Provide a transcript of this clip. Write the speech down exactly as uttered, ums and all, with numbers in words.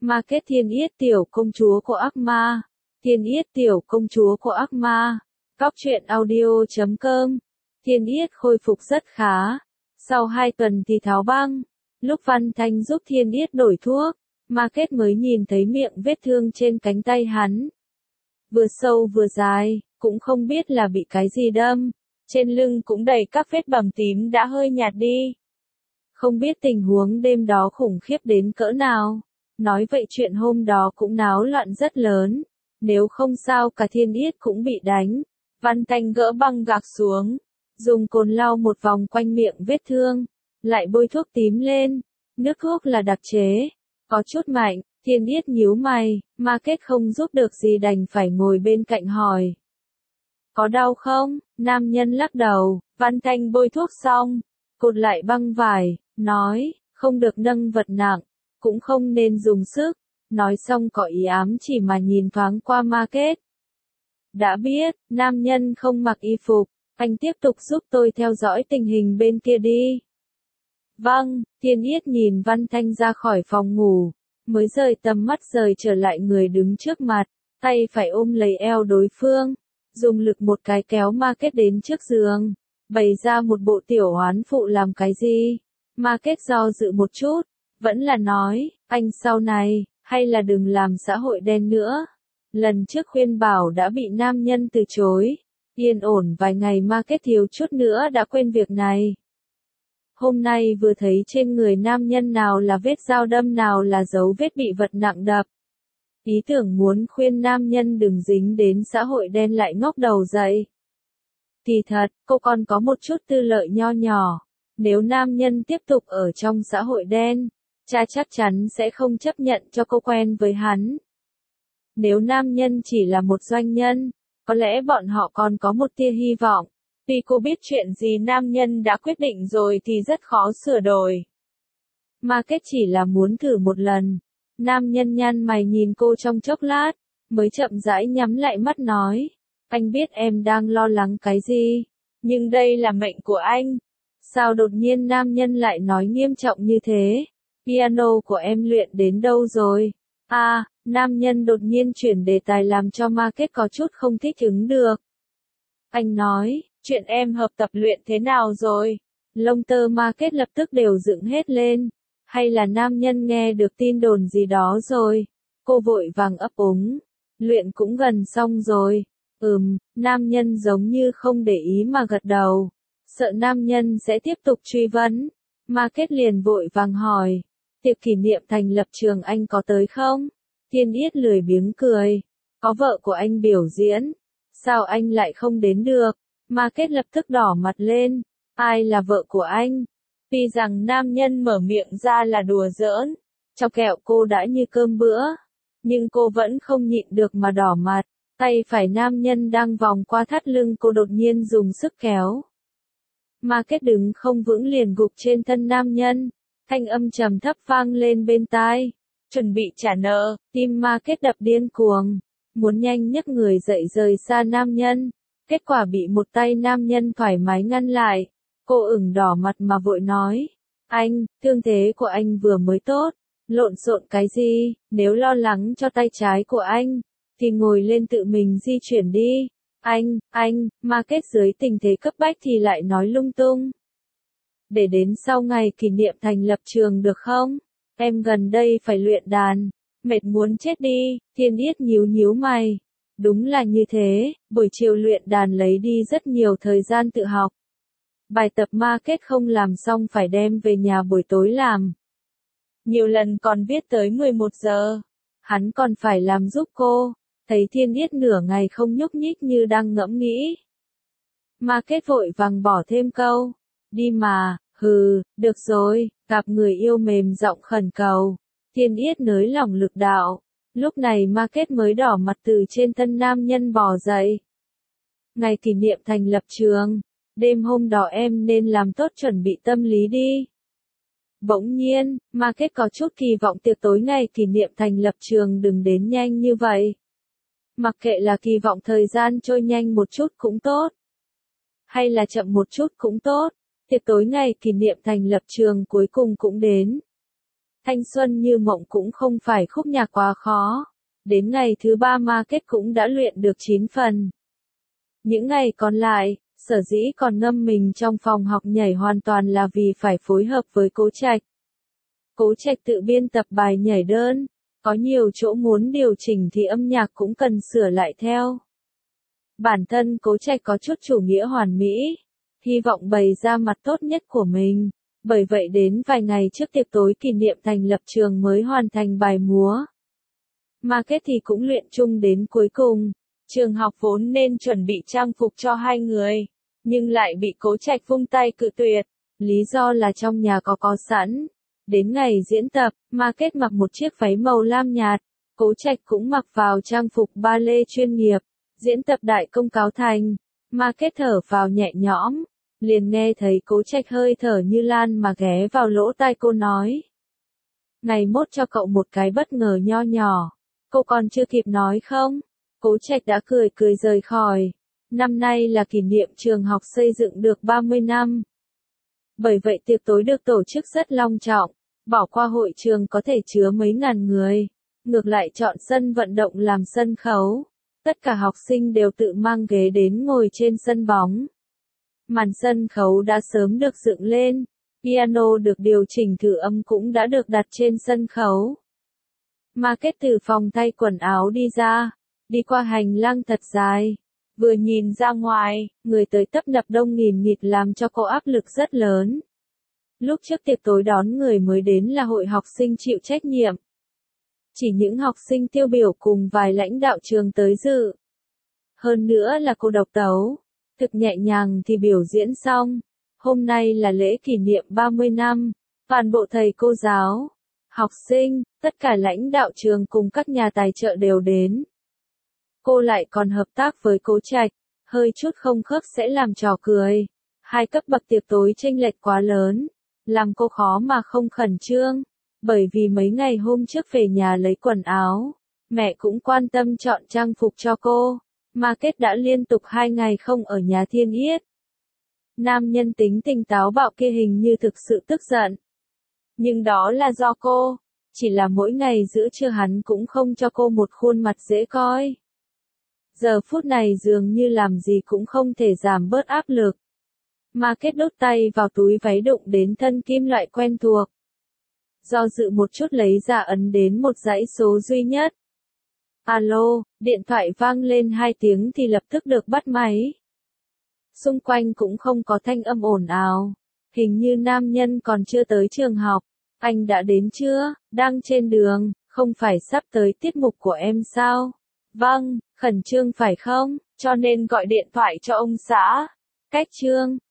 Market Thiên Yết tiểu công chúa của ác ma. Thiên Yết tiểu công chúa của ác ma. Cóc truyện audio chấm com. Thiên Yết khôi phục rất khá. Sau hai tuần thì tháo băng. Lúc Văn Thanh giúp Thiên Yết đổi thuốc, Market mới nhìn thấy miệng vết thương trên cánh tay hắn. Vừa sâu vừa dài, cũng không biết là bị cái gì đâm. Trên lưng cũng đầy các vết bầm tím đã hơi nhạt đi. Không biết tình huống đêm đó khủng khiếp đến cỡ nào. Nói vậy chuyện hôm đó cũng náo loạn rất lớn. Nếu không sao cả Thiên Yết cũng bị đánh. Văn Thanh gỡ băng gạc xuống. Dùng cồn lau một vòng quanh miệng vết thương. Lại bôi thuốc tím lên. Nước thuốc là đặc chế. Có chút mạnh. Thiên Yết nhíu mày. Market không giúp được gì đành phải ngồi bên cạnh hỏi. Có đau không? Nam nhân lắc đầu. Văn Thanh bôi thuốc xong. Cột lại băng vải. Nói. Không được nâng vật nặng. Cũng không nên dùng sức. Nói xong có ý ám chỉ mà nhìn thoáng qua Market. Đã biết. Nam nhân không mặc y phục. Anh tiếp tục giúp tôi theo dõi tình hình bên kia đi. Vâng. Thiên Yết nhìn Văn Thanh ra khỏi phòng ngủ. Mới rời tầm mắt rời trở lại người đứng trước mặt. Tay phải ôm lấy eo đối phương. Dùng lực một cái kéo Market đến trước giường. Bày ra một bộ tiểu hoán phụ làm cái gì. Market do dự một chút. Vẫn là nói, anh sau này, hay là đừng làm xã hội đen nữa. Lần trước khuyên bảo đã bị nam nhân từ chối. Yên ổn vài ngày Market thiếu chút nữa đã quên việc này. Hôm nay vừa thấy trên người nam nhân nào là vết dao đâm nào là dấu vết bị vật nặng đập. Ý tưởng muốn khuyên nam nhân đừng dính đến xã hội đen lại ngóc đầu dậy. Kỳ thật, cô còn có một chút tư lợi nho nhỏ. Nếu nam nhân tiếp tục ở trong xã hội đen, cha chắc chắn sẽ không chấp nhận cho cô quen với hắn. Nếu nam nhân chỉ là một doanh nhân, có lẽ bọn họ còn có một tia hy vọng. Tuy cô biết chuyện gì nam nhân đã quyết định rồi thì rất khó sửa đổi. Market chỉ là muốn thử một lần. Nam nhân nhăn mày nhìn cô trong chốc lát, mới chậm rãi nhắm lại mắt nói. Anh biết em đang lo lắng cái gì, nhưng đây là mệnh của anh. Sao đột nhiên nam nhân lại nói nghiêm trọng như thế? Piano của em luyện đến đâu rồi? À, nam nhân đột nhiên chuyển đề tài làm cho Market có chút không thích ứng được. Anh nói, chuyện em hợp tập luyện thế nào rồi? Lông tơ Market lập tức đều dựng hết lên. Hay là nam nhân nghe được tin đồn gì đó rồi? Cô vội vàng ấp úng. Luyện cũng gần xong rồi. Ừm, nam nhân giống như không để ý mà gật đầu. Sợ nam nhân sẽ tiếp tục truy vấn. Market liền vội vàng hỏi. Tiệc kỷ niệm thành lập trường anh có tới không? Thiên Yết lười biếng cười. Có vợ của anh biểu diễn. Sao anh lại không đến được? Market lập tức đỏ mặt lên. Ai là vợ của anh? Tuy rằng nam nhân mở miệng ra là đùa giỡn. Chọc kẹo cô đã như cơm bữa. Nhưng cô vẫn không nhịn được mà đỏ mặt. Tay phải nam nhân đang vòng qua thắt lưng cô đột nhiên dùng sức kéo. Market đứng không vững liền gục trên thân nam nhân. Thanh âm trầm thấp vang lên bên tai. Chuẩn bị trả nợ, tim Market đập điên cuồng. Muốn nhanh nhấc người dậy rời xa nam nhân. Kết quả bị một tay nam nhân thoải mái ngăn lại. Cô ửng đỏ mặt mà vội nói. Anh, thương thế của anh vừa mới tốt. Lộn xộn cái gì, nếu lo lắng cho tay trái của anh, thì ngồi lên tự mình di chuyển đi. Anh, anh, Market dưới tình thế cấp bách thì lại nói lung tung. Để đến sau ngày kỷ niệm thành lập trường được không? Em gần đây phải luyện đàn. Mệt muốn chết đi. Thiên Yết nhíu nhíu mày. Đúng là như thế, buổi chiều luyện đàn lấy đi rất nhiều thời gian tự học. Bài tập Market không làm xong phải đem về nhà buổi tối làm. Nhiều lần còn viết tới mười một giờ. Hắn còn phải làm giúp cô. Thấy Thiên Yết nửa ngày không nhúc nhích như đang ngẫm nghĩ. Market vội vàng bỏ thêm câu. Đi mà, hừ, được rồi, gặp người yêu mềm giọng khẩn cầu. Thiên Yết nới lỏng lực đạo. Lúc này Market mới đỏ mặt từ trên thân nam nhân bò dậy. Ngày kỷ niệm thành lập trường. Đêm hôm đó em nên làm tốt chuẩn bị tâm lý đi. Bỗng nhiên, Market có chút kỳ vọng tiệc tối ngày kỷ niệm thành lập trường đừng đến nhanh như vậy. Mặc kệ là kỳ vọng thời gian trôi nhanh một chút cũng tốt. Hay là chậm một chút cũng tốt. Tiệc tối ngày kỷ niệm thành lập trường cuối cùng cũng đến. Thanh xuân như mộng cũng không phải khúc nhạc quá khó. Đến ngày thứ ba market cũng đã luyện được chín phần. Những ngày còn lại, sở dĩ còn ngâm mình trong phòng học nhảy hoàn toàn là vì phải phối hợp với Cố Trạch. Cố Trạch tự biên tập bài nhảy đơn, có nhiều chỗ muốn điều chỉnh thì âm nhạc cũng cần sửa lại theo. Bản thân Cố Trạch có chút chủ nghĩa hoàn mỹ, hy vọng bày ra mặt tốt nhất của mình, bởi vậy đến vài ngày trước tiệc tối kỷ niệm thành lập trường mới hoàn thành bài múa. Market thì cũng luyện chung đến cuối cùng. Trường học vốn nên chuẩn bị trang phục cho hai người, nhưng lại bị Cố Trạch vung tay cự tuyệt, lý do là trong nhà có có sẵn. Đến ngày diễn tập, Market mặc một chiếc váy màu lam nhạt, Cố Trạch cũng mặc vào trang phục ba lê chuyên nghiệp. Diễn tập đại công cáo thành, Market thở vào nhẹ nhõm, liền nghe thấy Cố Trạch hơi thở như lan mà ghé vào lỗ tai cô nói. Ngày mốt cho cậu một cái bất ngờ nho nhỏ, cô còn chưa kịp nói không? Cố Trạch đã cười cười rời khỏi. Năm nay là kỷ niệm trường học xây dựng được ba mươi năm. Bởi vậy tiệc tối được tổ chức rất long trọng, bỏ qua hội trường có thể chứa mấy ngàn người, ngược lại chọn sân vận động làm sân khấu. Tất cả học sinh đều tự mang ghế đến ngồi trên sân bóng. Màn sân khấu đã sớm được dựng lên, piano được điều chỉnh thử âm cũng đã được đặt trên sân khấu. Market từ phòng thay quần áo đi ra, đi qua hành lang thật dài. Vừa nhìn ra ngoài, người tới tấp nập đông nghìn nghịt làm cho cô áp lực rất lớn. Lúc trước tiệc tối đón người mới đến là hội học sinh chịu trách nhiệm. Chỉ những học sinh tiêu biểu cùng vài lãnh đạo trường tới dự. Hơn nữa là cô độc tấu. Thực nhẹ nhàng thì biểu diễn xong. Hôm nay là lễ kỷ niệm ba mươi năm. Toàn bộ thầy cô giáo, học sinh, tất cả lãnh đạo trường cùng các nhà tài trợ đều đến. Cô lại còn hợp tác với Cố Trạch, hơi chút không khớp sẽ làm trò cười. Hai cấp bậc tiệc tối chênh lệch quá lớn, làm cô khó mà không khẩn trương. Bởi vì mấy ngày hôm trước về nhà lấy quần áo, mẹ cũng quan tâm chọn trang phục cho cô. Market đã liên tục hai ngày không ở nhà Thiên Yết. Nam nhân tính tình táo bạo kia hình như thực sự tức giận. Nhưng đó là do cô, chỉ là mỗi ngày giữa trưa hắn cũng không cho cô một khuôn mặt dễ coi. Giờ phút này dường như làm gì cũng không thể giảm bớt áp lực. Market đút tay vào túi váy đụng đến thân kim loại quen thuộc. Do dự một chút lấy ra ấn đến một dãy số duy nhất. Alo, điện thoại vang lên hai tiếng thì lập tức được bắt máy. Xung quanh cũng không có thanh âm ồn ào. Hình như nam nhân còn chưa tới trường học. Anh đã đến chưa? Đang trên đường, không phải sắp tới tiết mục của em sao? Vâng, khẩn trương phải không? Cho nên gọi điện thoại cho ông xã. Cách trương,